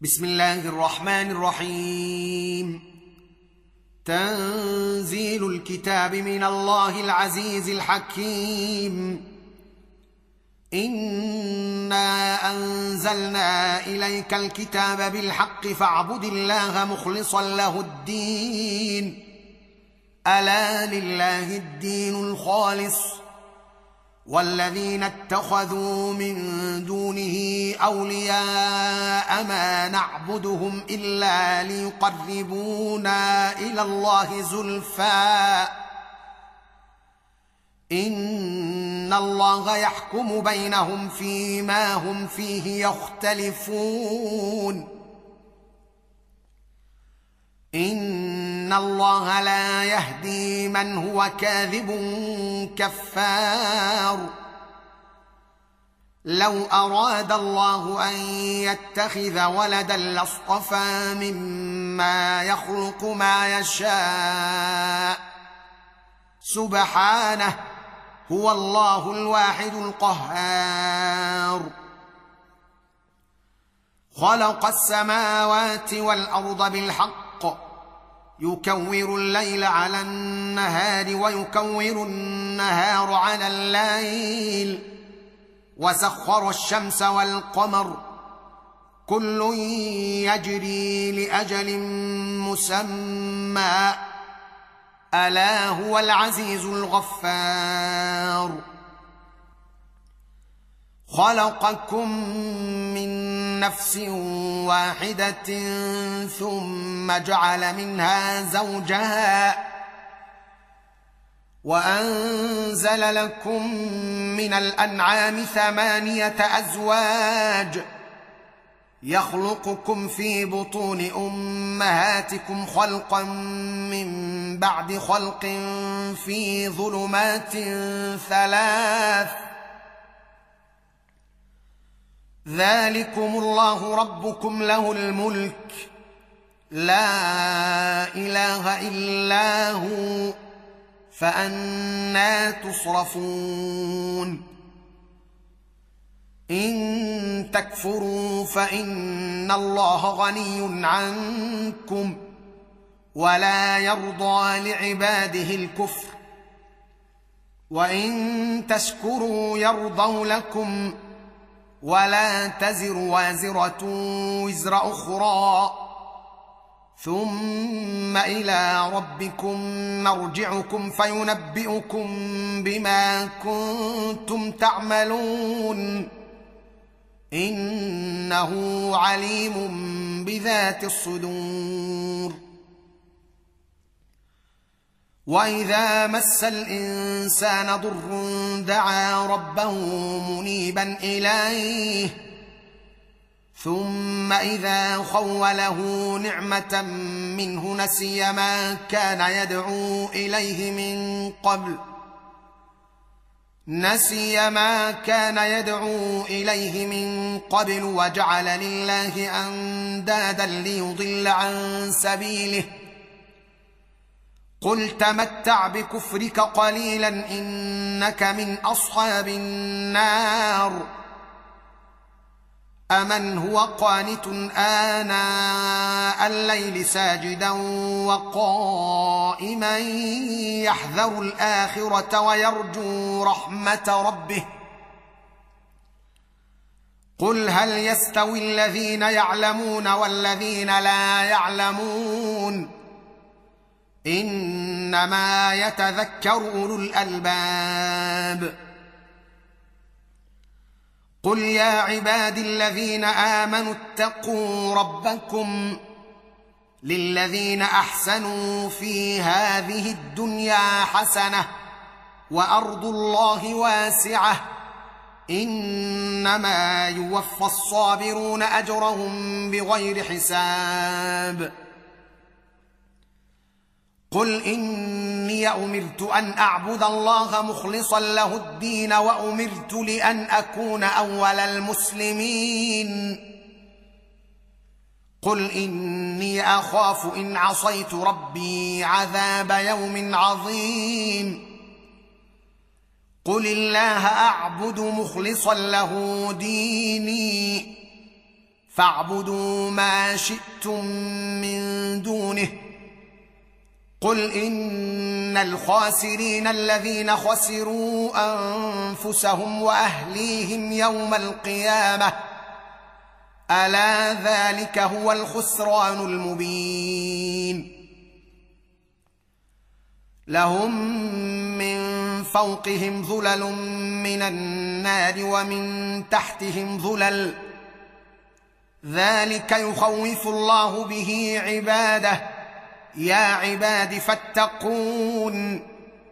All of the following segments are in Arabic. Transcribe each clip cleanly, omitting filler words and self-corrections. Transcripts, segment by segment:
بسم الله الرحمن الرحيم. تنزيل الكتاب من الله العزيز الحكيم. إنا أنزلنا إليك الكتاب بالحق فاعبد الله مخلصا له الدين. ألا لله الدين الخالص والذين اتخذوا من دونه أولياء ما نعبدهم إلا ليقربونا إلى الله زلفى إن الله يحكم بينهم فيما هم فيه يختلفون. إن الله لا يهدي من هو كاذب كفار. لو أراد الله أن يتخذ ولدا لاصطفى مما يخلق ما يشاء سبحانه هو الله الواحد القهار. خلق السماوات والأرض بالحق يكور الليل على النهار ويكور النهار على الليل وسخر الشمس والقمر كل يجري لأجل مسمى ألا هو العزيز الغفار. خلقكم من نفس واحدة ثم جعل منها زوجها وأنزل لكم من الأنعام 8 أزواج يخلقكم في بطون أمهاتكم خلقا من بعد خلق في ظلمات 3 ذلكم الله ربكم له الملك لا إله إلا هو فأنى تصرفون. إن تكفروا فإن الله غني عنكم ولا يرضى لعباده الكفر وإن تشكروا يرضوا لكم ولا تزر وازرة وزر أخرى ثم إلى ربكم مرجعكم فينبئكم بما كنتم تعملون إنه عليم بذات الصدور. وإذا مس الإنسان ضر دعا ربه منيبا إليه ثم إذا خوله نعمة منه نسي ما كان يدعو إليه من قبل وجعل لله أندادا ليضل عن سبيله. قل تمتع بكفرك قليلا إنك من أصحاب النار. أمن هو قانت آناء الليل ساجدا وقائما يحذر الآخرة ويرجو رحمة ربه قل هل يستوي الذين يعلمون والذين لا يعلمون إنما يتذكر أولو الألباب. قل يا عبادي الذين آمنوا اتقوا ربكم للذين أحسنوا في هذه الدنيا حسنة وأرض الله واسعة إنما يوفى الصابرون أجرهم بغير حساب. قل إني أمرت أن أعبد الله مخلصا له الدين وأمرت لأن أكون أول المسلمين. قل إني أخاف إن عصيت ربي عذاب يوم عظيم. قل الله أعبد مخلصا له ديني فاعبدوا ما شئتم من دونه قل إن الخاسرين الذين خسروا أنفسهم وأهليهم يوم القيامة ألا ذلك هو الخسران المبين لهم من فوقهم ظلل من النار ومن تحتهم ظلل ذلك يخوف الله به عباده يا عباد فاتقون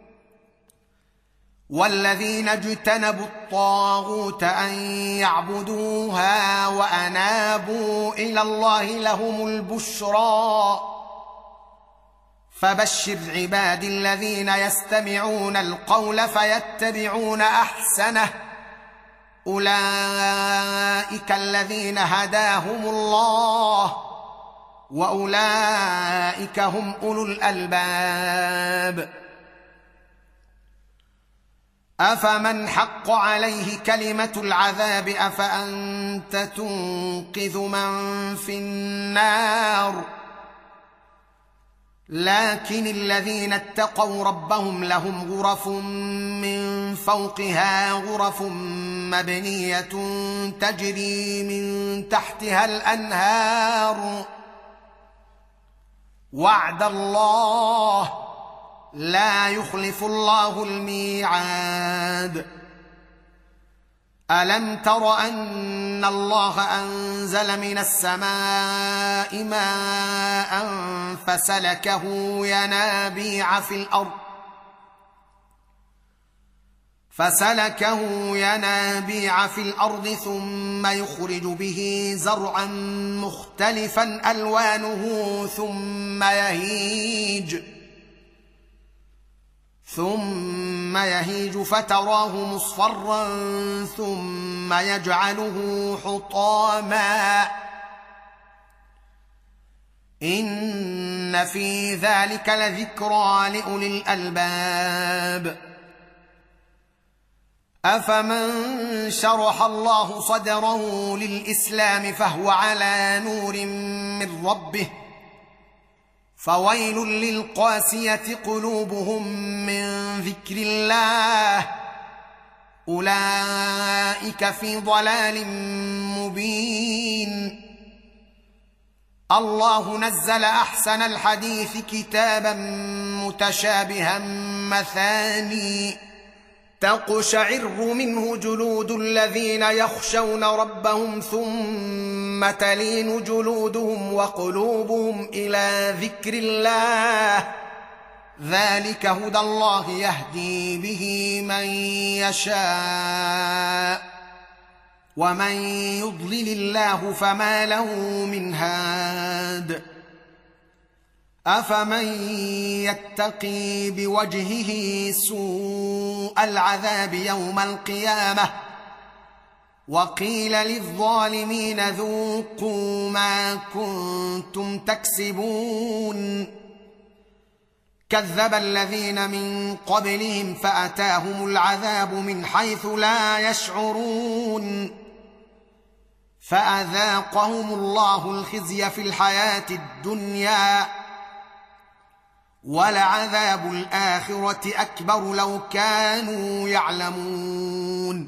والذين اجتنبوا الطاغوت أن يعبدوها وأنابوا إلى الله لهم البشرى فبشر عبادي الذين يستمعون القول فيتبعون أحسنه أولئك الذين هداهم الله وأولئك هم أولو الألباب أفمن حق عليه كلمة العذاب أفأنت تنقذ من في النار لكن الذين اتقوا ربهم لهم غرف من فوقها غرف مبنية تجري من تحتها الأنهار وعد الله لا يخلف الله الميعاد ألم تر أن الله أنزل من السماء ماء فسلكه ينابيع في الأرض ثم يخرج به زرعا مختلفا ألوانه ثم يهيج فتراه مصفرا ثم يجعله حطاما إن في ذلك لذكرى لأولي الألباب أفمن شرح الله صدره للإسلام فهو على نور من ربه فويل للقاسية قلوبهم من ذكر الله أولئك في ضلال مبين الله نزل أحسن الحديث كتابا متشابها مثاني تقشعر منه جلود الذين يخشون ربهم ثم تلين جلودهم وقلوبهم إلى ذكر الله ذلك هدى الله يهدي به من يشاء ومن يضلل الله فما له من هاد أفمن يتقي بوجهه سوء العذاب يوم القيامة وقيل للظالمين ذوقوا ما كنتم تكسبون كذب الذين من قبلهم فأتاهم العذاب من حيث لا يشعرون فأذاقهم الله الخزي في الحياة الدنيا ولعذاب الآخرة أكبر لو كانوا يعلمون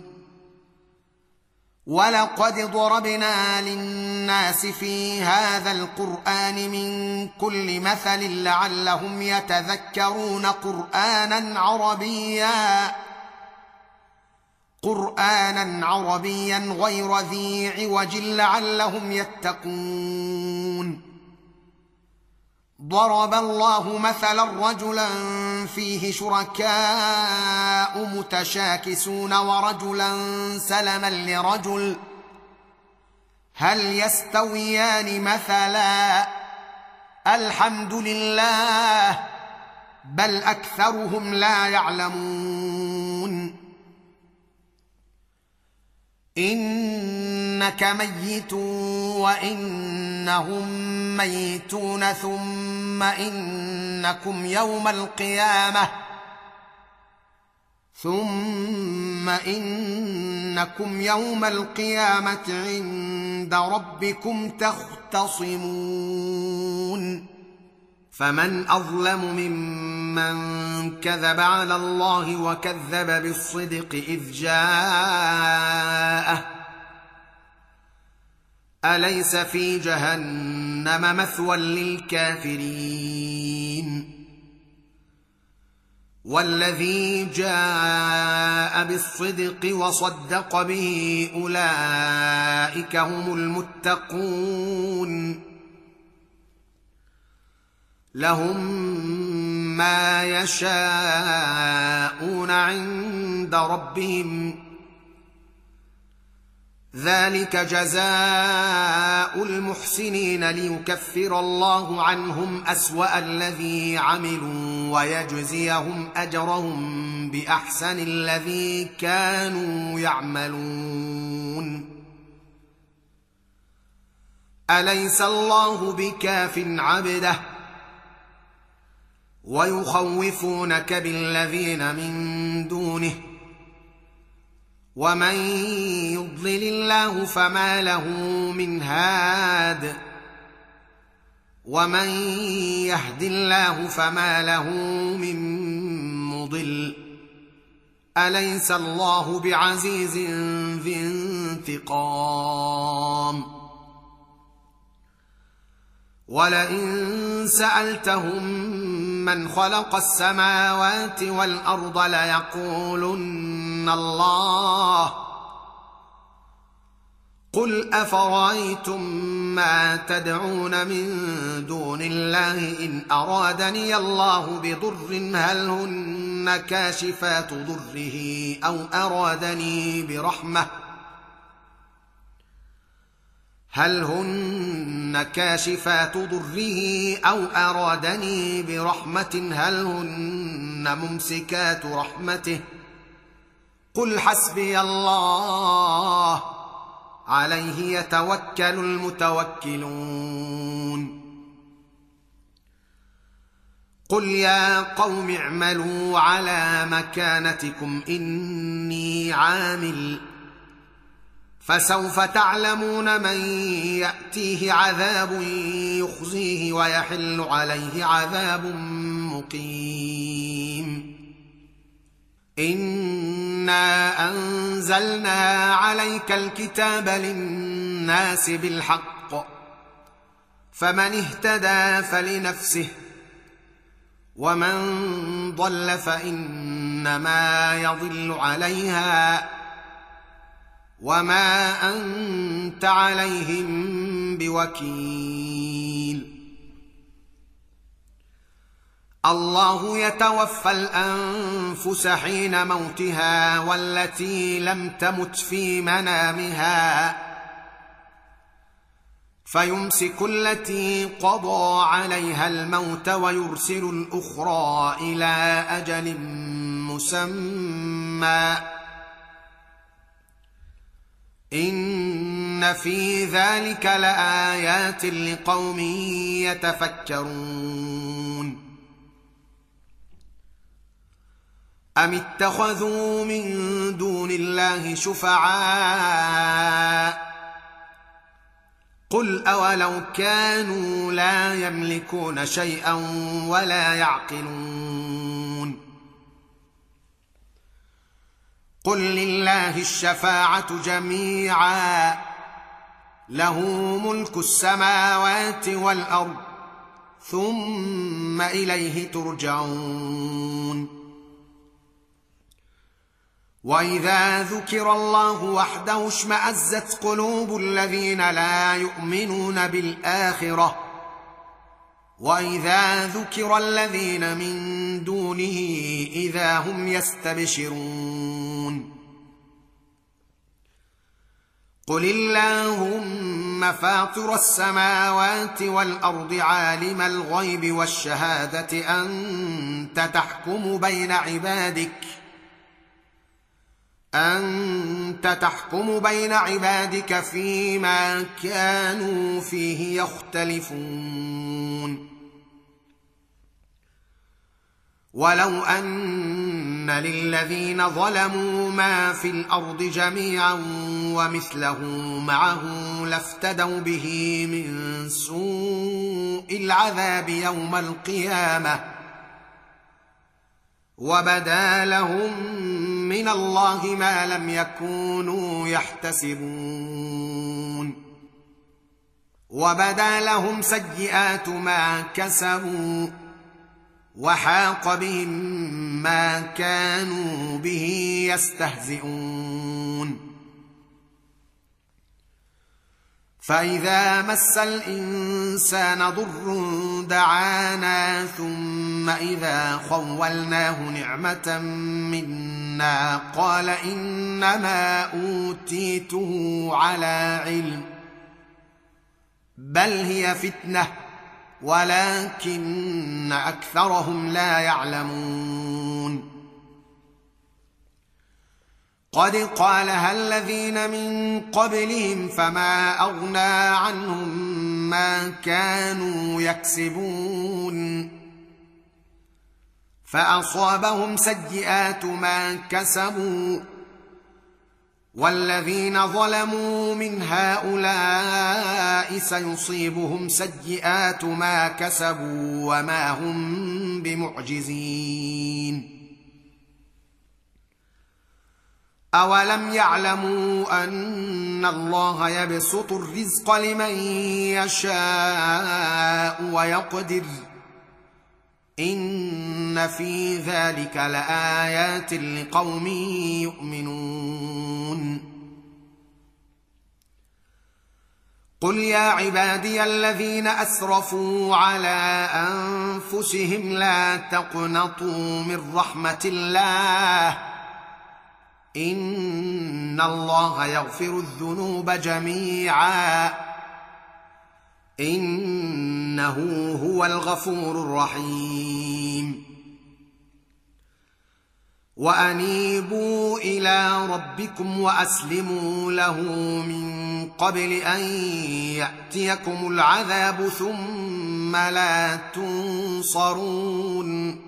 ولقد ضربنا للناس في هذا القرآن من كل مثل لعلهم يتذكرون قرآنا عربيا غير ذي عوج لعلهم يتقون ضرب الله مثلا رجلا فيه شركاء متشاكسون ورجلا سلما لرجل هل يستويان مثلا الحمد لله بل أكثرهم لا يعلمون إنك ميت وإنهم ميتون ثم إنكم يوم القيامة ثم إنكم يوم القيامة عند ربكم تختصمون فمن أظلم ممن كذب على الله وكذب بالصدق إذ جاءه أليس في جهنم مثوى للكافرين والذي جاء بالصدق وصدق به أولئك هم المتقون لهم ما يشاءون عند ربهم ذلك جزاء المحسنين ليكفر الله عنهم أسوأ الذي عملوا ويجزيهم أجرهم بأحسن الذي كانوا يعملون أليس الله بكاف عبده ويخوفونك بالذين من دونه ومن يضلل الله فما له من هاد ومن يهد الله فما له من مضل أليس الله بعزيز ذي انتقام ولئن سألتهم من خلق السماوات والأرض ليقولن الله قل أفرأيتم ما تدعون من دون الله إن أرادني الله بضر هل هن كاشفات ضره أو أرادني برحمة هل هن كاشفات ضره أو أرادني برحمة هل هن ممسكات رحمته قل حسبي الله عليه يتوكل المتوكلون قل يا قوم اعملوا على مكانتكم إني عامل فسوف تعلمون من يأتيه عذاب يخزيه ويحل عليه عذاب مقيم إنا أنزلنا عليك الكتاب للناس بالحق فمن اهتدى فلنفسه ومن ضل فإنما يضل عليها وما أنت عليهم بوكيل الله يتوفى الأنفس حين موتها والتي لم تمت في منامها فيمسك التي قضى عليها الموت ويرسل الأخرى إلى أجل مسمى إن في ذلك لآيات لقوم يتفكرون أم اتخذوا من دون الله شفعاء قل أولو كانوا لا يملكون شيئا ولا يعقلون قل لله الشفاعة جميعا له ملك السماوات والأرض ثم إليه ترجعون وإذا ذكر الله وحده اشمأزت قلوب الذين لا يؤمنون بالآخرة وإذا ذكر الذين من دونه إذا هم يستبشرون قل اللهم فاطر السماوات والأرض عالم الغيب والشهادة أنت تحكم بين عبادك فيما كانوا فيه يختلفون ولو أن إن للذين ظلموا ما في الأرض جميعا ومثله معه لافتدوا به من سوء العذاب يوم القيامة وبدا لهم من الله ما لم يكونوا يحتسبون وبدا لهم سيئات ما كسبوا وحاق بهم ما كانوا به يستهزئون فإذا مس الإنسان ضر دعانا ثم إذا خولناه نعمة منا قال إنما أوتيته على علم بل هي فتنة ولكن أكثرهم لا يعلمون قد قالها الذين من قبلهم فما أغنى عنهم ما كانوا يكسبون فأصابهم سيئات ما كسبوا والذين ظلموا من هؤلاء سيصيبهم سيئات ما كسبوا وما هم بمعجزين أولم يعلموا أن الله يبسط الرزق لمن يشاء ويقدر إن في ذلك لآيات لقوم يؤمنون قل يا عبادي الذين أسرفوا على أنفسهم لا تقنطوا من رحمة الله إن الله يغفر الذنوب جميعا إنه هو الغفور الرحيم وأنيبوا إلى ربكم وأسلموا له من قبل أن يأتيكم العذاب ثم لا تنصرون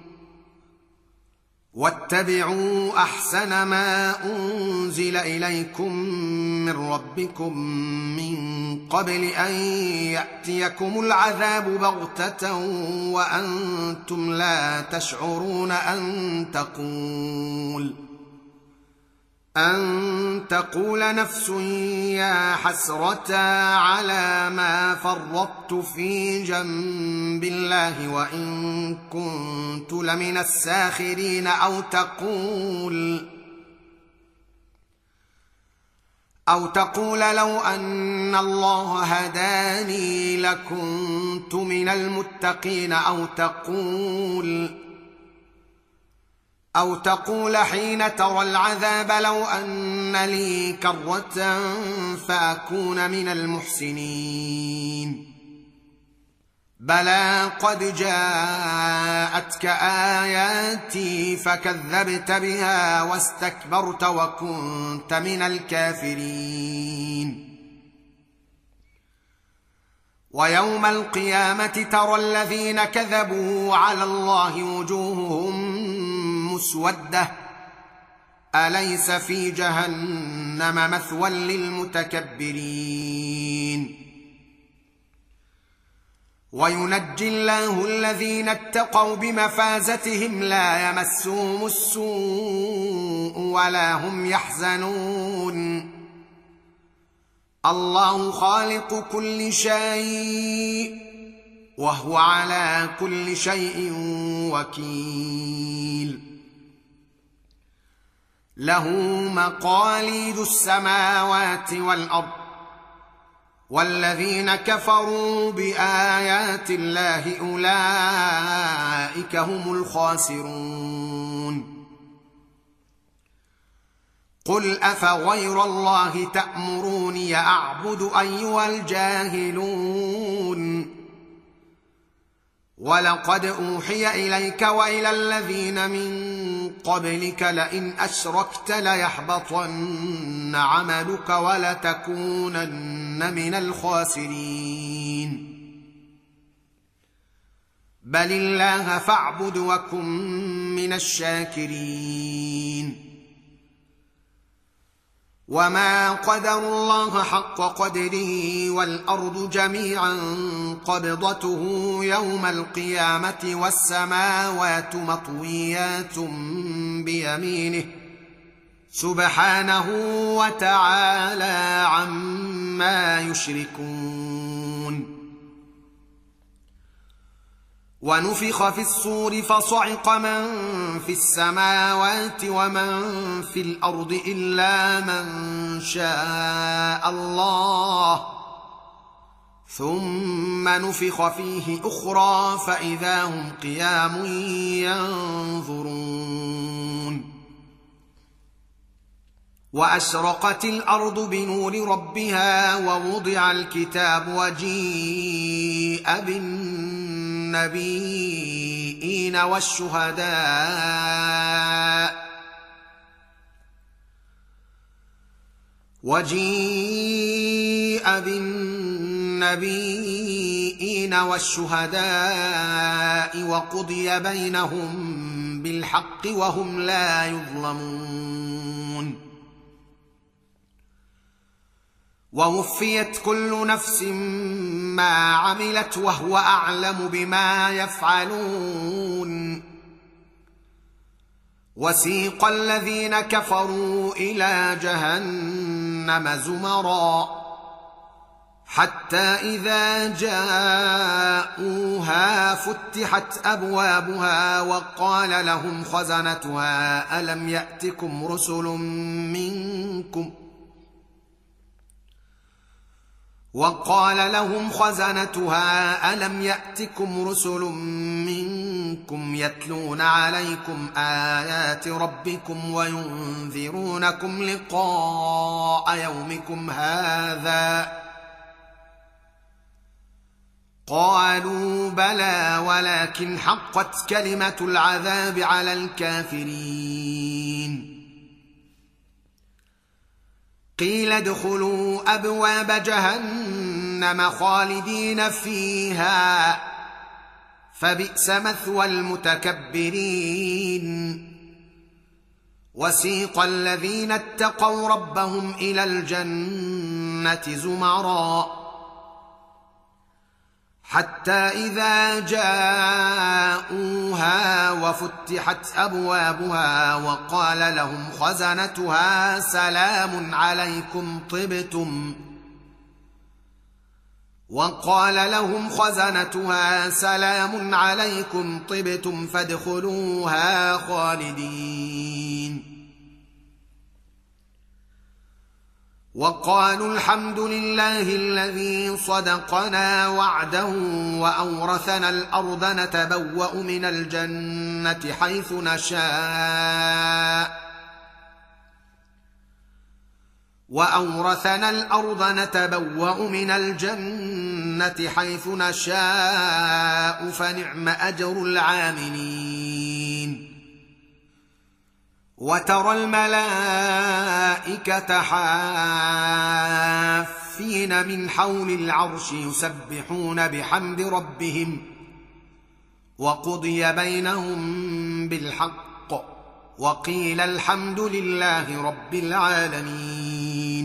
واتبعوا أحسن ما أنزل إليكم من ربكم من قبل أن يأتيكم العذاب بغتة وأنتم لا تشعرون أن تقول نفس يا حسرة على ما فرطت في جنب الله وإن كنت لمن الساخرين أو تقول لو أن الله هداني لكنت من المتقين أو تقول حين ترى العذاب لو أن لي كرة فأكون من المحسنين بلى قد جاءتك آياتي فكذبت بها واستكبرت وكنت من الكافرين ويوم القيامة ترى الذين كذبوا على الله وجوههم مسودة أليس في جهنم مثوى للمتكبرين وينجي الله الذين اتقوا بمفازتهم لا يمسهم السوء ولا هم يحزنون الله خالق كل شيء وهو على كل شيء وكيل له مقاليد السماوات والأرض والذين كفروا بآيات الله أولئك هم الخاسرون قل أفغير الله تأمروني أعبد أيها الجاهلون ولقد أوحي إليك وإلى الذين من قبلك لئن أشركت ليحبطن عملك ولتكونن من الخاسرين بل الله فاعبد وكن من الشاكرين وما قدروا الله حق قدره والأرض جميعا قبضته يوم القيامة والسماوات مطويات بيمينه سبحانه وتعالى عما يشركون ونفخ في الصور فصعق من في السماوات ومن في الأرض إلا من شاء الله ثم نفخ فيه أخرى فإذا هم قيام ينظرون وأشرقت الأرض بنور ربها ووضع الكتاب وجيء بالنبيين والشهداء وقضي بينهم بالحق وهم لا يظلمون ووفيت كل نفس ما عملت وهو أعلم بما يفعلون وسيق الذين كفروا إلى جهنم زمرا حتى إذا جاءوها فتحت أبوابها وقال لهم خزنتها ألم يأتكم رسل منكم يتلون عليكم آيات ربكم وينذرونكم لقاء يومكم هذا قالوا بلى ولكن حقت كلمة العذاب على الكافرين قيل ادخلوا أبواب جهنم خالدين فيها فبئس مثوى المتكبرين وسيق الذين اتقوا ربهم إلى الجنة زمرا حتى إذا جاءوها وفتحت أبوابها وقال لهم خزنتها سلام عليكم طبتم فادخلوها خالدين وقالوا الحمد لله الذي صدقنا وعده وأورثنا الأرض نتبوأ من الجنة حيث نشاء فنعم أجر العاملين وترى الملائكة حافين من حول العرش يسبحون بحمد ربهم وقضي بينهم بالحق وقيل الحمد لله رب العالمين